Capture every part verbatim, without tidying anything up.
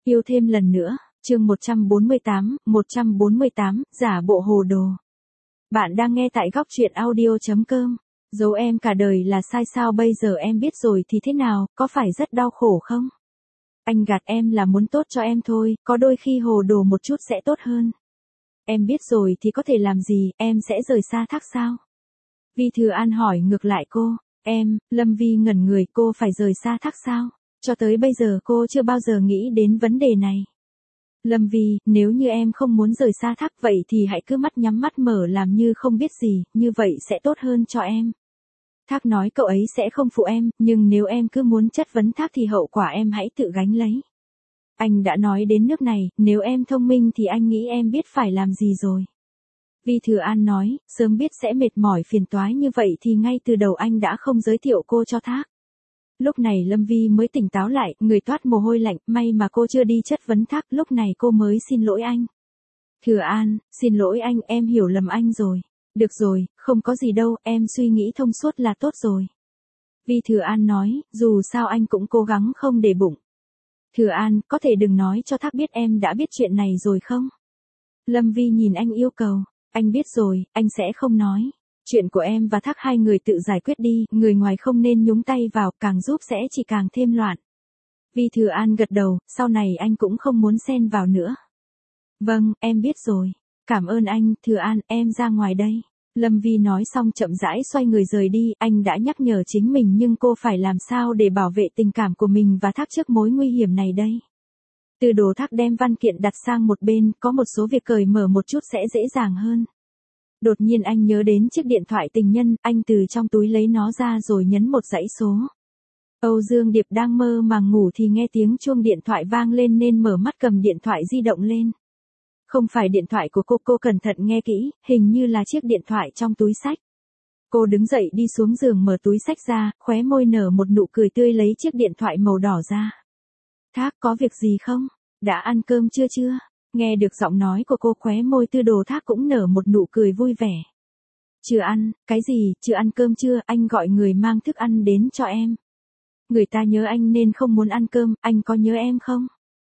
Yêu thêm lần nữa, chương một trăm bốn mươi tám, một trăm bốn mươi tám, giả bộ hồ đồ. Bạn đang nghe tại góc truyện audio chấm com. Giấu em cả đời là sai sao, bây giờ em biết rồi thì thế nào, có phải rất đau khổ không? Anh gạt em là muốn tốt cho em thôi, có đôi khi hồ đồ một chút sẽ tốt hơn. Em biết rồi thì có thể làm gì, em sẽ rời xa Thác sao? Vi Thừa An hỏi ngược lại cô, em, Lâm Vi ngẩn người, cô phải rời xa Thác sao? Cho tới bây giờ cô chưa bao giờ nghĩ đến vấn đề này. Lâm Vi, nếu như em không muốn rời xa Thác vậy thì hãy cứ mắt nhắm mắt mở làm như không biết gì, như vậy sẽ tốt hơn cho em. Thác nói cậu ấy sẽ không phụ em, nhưng nếu em cứ muốn chất vấn Thác thì hậu quả em hãy tự gánh lấy. Anh đã nói đến nước này, nếu em thông minh thì anh nghĩ em biết phải làm gì rồi. Vi Thừa An nói, sớm biết sẽ mệt mỏi phiền toái như vậy thì ngay từ đầu anh đã không giới thiệu cô cho Thác. Lúc này Lâm Vi mới tỉnh táo lại, người toát mồ hôi lạnh, may mà cô chưa đi chất vấn Thác, lúc này cô mới xin lỗi anh. Thừa An, xin lỗi anh, em hiểu lầm anh rồi. Được rồi, không có gì đâu, em suy nghĩ thông suốt là tốt rồi. Vi Thừa An nói, dù sao anh cũng cố gắng không để bụng. Thừa An, có thể đừng nói cho Thác biết em đã biết chuyện này rồi không? Lâm Vi nhìn anh yêu cầu, anh biết rồi, anh sẽ không nói. Chuyện của em và Thác hai người tự giải quyết đi, người ngoài không nên nhúng tay vào, càng giúp sẽ chỉ càng thêm loạn. Vi Thừa An gật đầu, sau này anh cũng không muốn xen vào nữa. Vâng, em biết rồi. Cảm ơn anh, Thừa An, em ra ngoài đây. Lâm Vi nói xong chậm rãi xoay người rời đi, anh đã nhắc nhở chính mình nhưng cô phải làm sao để bảo vệ tình cảm của mình và Thác trước mối nguy hiểm này đây. Từ Đồ Thác đem văn kiện đặt sang một bên, có một số việc cởi mở một chút sẽ dễ dàng hơn. Đột nhiên anh nhớ đến chiếc điện thoại tình nhân, anh từ trong túi lấy nó ra rồi nhấn một dãy số. Âu Dương Điệp đang mơ màng ngủ thì nghe tiếng chuông điện thoại vang lên nên mở mắt cầm điện thoại di động lên. Không phải điện thoại của cô, cô cẩn thận nghe kỹ, hình như là chiếc điện thoại trong túi xách. Cô đứng dậy đi xuống giường mở túi xách ra, khóe môi nở một nụ cười tươi lấy chiếc điện thoại màu đỏ ra. Thác, có việc gì không? Đã ăn cơm chưa chưa? Nghe được giọng nói của cô, khóe môi Tư Đồ Thác cũng nở một nụ cười vui vẻ. Chưa ăn, cái gì, chưa ăn cơm chưa, anh gọi người mang thức ăn đến cho em. Người ta nhớ anh nên không muốn ăn cơm, anh có nhớ em không?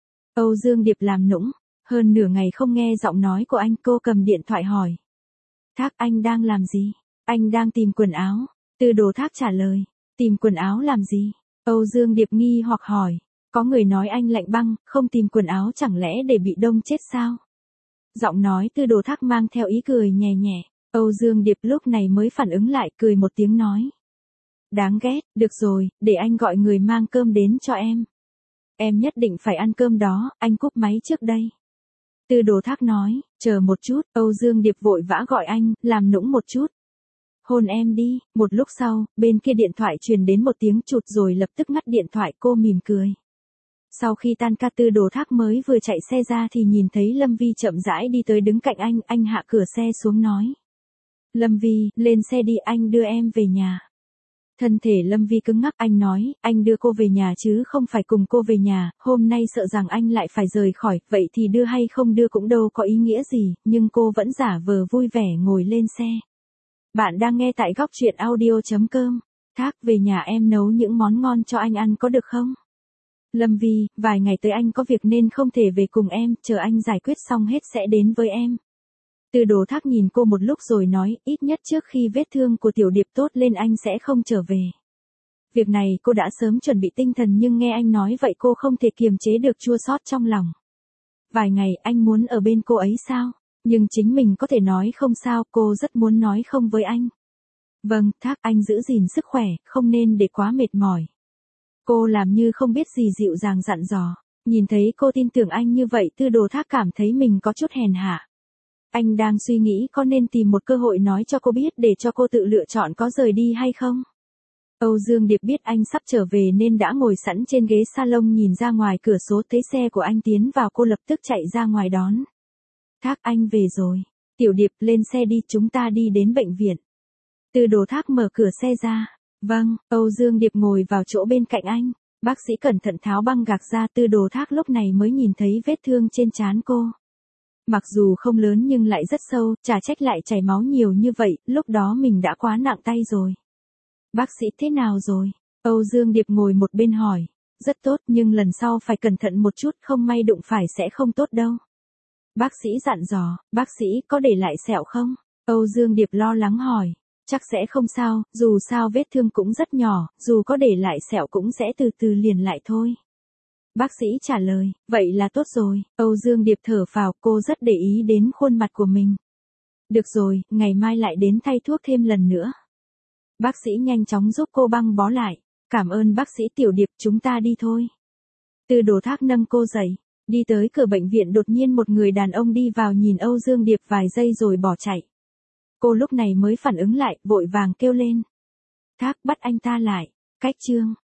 Âu Dương Điệp làm nũng, hơn nửa ngày không nghe giọng nói của anh, cô cầm điện thoại hỏi. Thác, anh đang làm gì? Anh đang tìm quần áo. Tư Đồ Thác trả lời, tìm quần áo làm gì? Âu Dương Điệp nghi hoặc hỏi. Có người nói anh lạnh băng, không tìm quần áo chẳng lẽ để bị đông chết sao? Giọng nói Tư Đồ Thác mang theo ý cười nhẹ nhẹ. Âu Dương Điệp lúc này mới phản ứng lại, cười một tiếng nói. Đáng ghét, được rồi, để anh gọi người mang cơm đến cho em. Em nhất định phải ăn cơm đó, anh cúp máy trước đây. Tư Đồ Thác nói, chờ một chút, Âu Dương Điệp vội vã gọi anh, làm nũng một chút. Hôn em đi, một lúc sau, bên kia điện thoại truyền đến một tiếng chụt rồi lập tức ngắt điện thoại, cô mỉm cười. Sau khi tan ca, Tư Đồ Thác mới vừa chạy xe ra thì nhìn thấy Lâm Vi chậm rãi đi tới đứng cạnh anh, anh hạ cửa xe xuống nói. Lâm Vi, lên xe đi, anh đưa em về nhà. Thân thể Lâm Vi cứng ngắc, anh nói, anh đưa cô về nhà chứ không phải cùng cô về nhà, hôm nay sợ rằng anh lại phải rời khỏi, vậy thì đưa hay không đưa cũng đâu có ý nghĩa gì, nhưng cô vẫn giả vờ vui vẻ ngồi lên xe. Bạn đang nghe tại góc truyện audio chấm com. Thác, về nhà em nấu những món ngon cho anh ăn có được không? Lâm Vi, vài ngày tới anh có việc nên không thể về cùng em, chờ anh giải quyết xong hết sẽ đến với em. Tư Đồ Thác nhìn cô một lúc rồi nói, ít nhất trước khi vết thương của Tiểu Điệp tốt lên anh sẽ không trở về. Việc này cô đã sớm chuẩn bị tinh thần nhưng nghe anh nói vậy cô không thể kiềm chế được chua xót trong lòng. Vài ngày anh muốn ở bên cô ấy sao? Nhưng chính mình có thể nói không sao, cô rất muốn nói không với anh. Vâng, Thác, anh giữ gìn sức khỏe, không nên để quá mệt mỏi. Cô làm như không biết gì dịu dàng dặn dò. Nhìn thấy cô tin tưởng anh như vậy, Tư Đồ Thác cảm thấy mình có chút hèn hạ. Anh đang suy nghĩ có nên tìm một cơ hội nói cho cô biết để cho cô tự lựa chọn có rời đi hay không. Âu Dương Điệp biết anh sắp trở về nên đã ngồi sẵn trên ghế salon nhìn ra ngoài cửa sổ, thấy xe của anh tiến vào cô lập tức chạy ra ngoài đón. Thác, anh về rồi. Tiểu Điệp, lên xe đi, chúng ta đi đến bệnh viện. Tư Đồ Thác mở cửa xe ra. Vâng, Âu Dương Điệp ngồi vào chỗ bên cạnh anh. Bác sĩ cẩn thận tháo băng gạc ra, Tư Đồ Thác lúc này mới nhìn thấy vết thương trên trán cô. Mặc dù không lớn nhưng lại rất sâu, chả trách lại chảy máu nhiều như vậy, lúc đó mình đã quá nặng tay rồi. Bác sĩ thế nào rồi? Âu Dương Điệp ngồi một bên hỏi. Rất tốt nhưng lần sau phải cẩn thận một chút, không may đụng phải sẽ không tốt đâu. Bác sĩ dặn dò. Bác sĩ có để lại sẹo không? Âu Dương Điệp lo lắng hỏi. Chắc sẽ không sao, dù sao vết thương cũng rất nhỏ, dù có để lại sẹo cũng sẽ từ từ liền lại thôi. Bác sĩ trả lời. Vậy là tốt rồi. Âu Dương Điệp thở phào, cô rất để ý đến khuôn mặt của mình. Được rồi, ngày mai lại đến thay thuốc thêm lần nữa. Bác sĩ nhanh chóng giúp cô băng bó lại. Cảm ơn bác sĩ Tiểu Điệp, chúng ta đi thôi. Từ Đồ Thác nâng cô dậy. Đi tới cửa bệnh viện đột nhiên một người đàn ông đi vào nhìn Âu Dương Điệp vài giây rồi bỏ chạy. Cô lúc này mới phản ứng lại, vội vàng kêu lên. Thác, bắt anh ta lại. Cách chương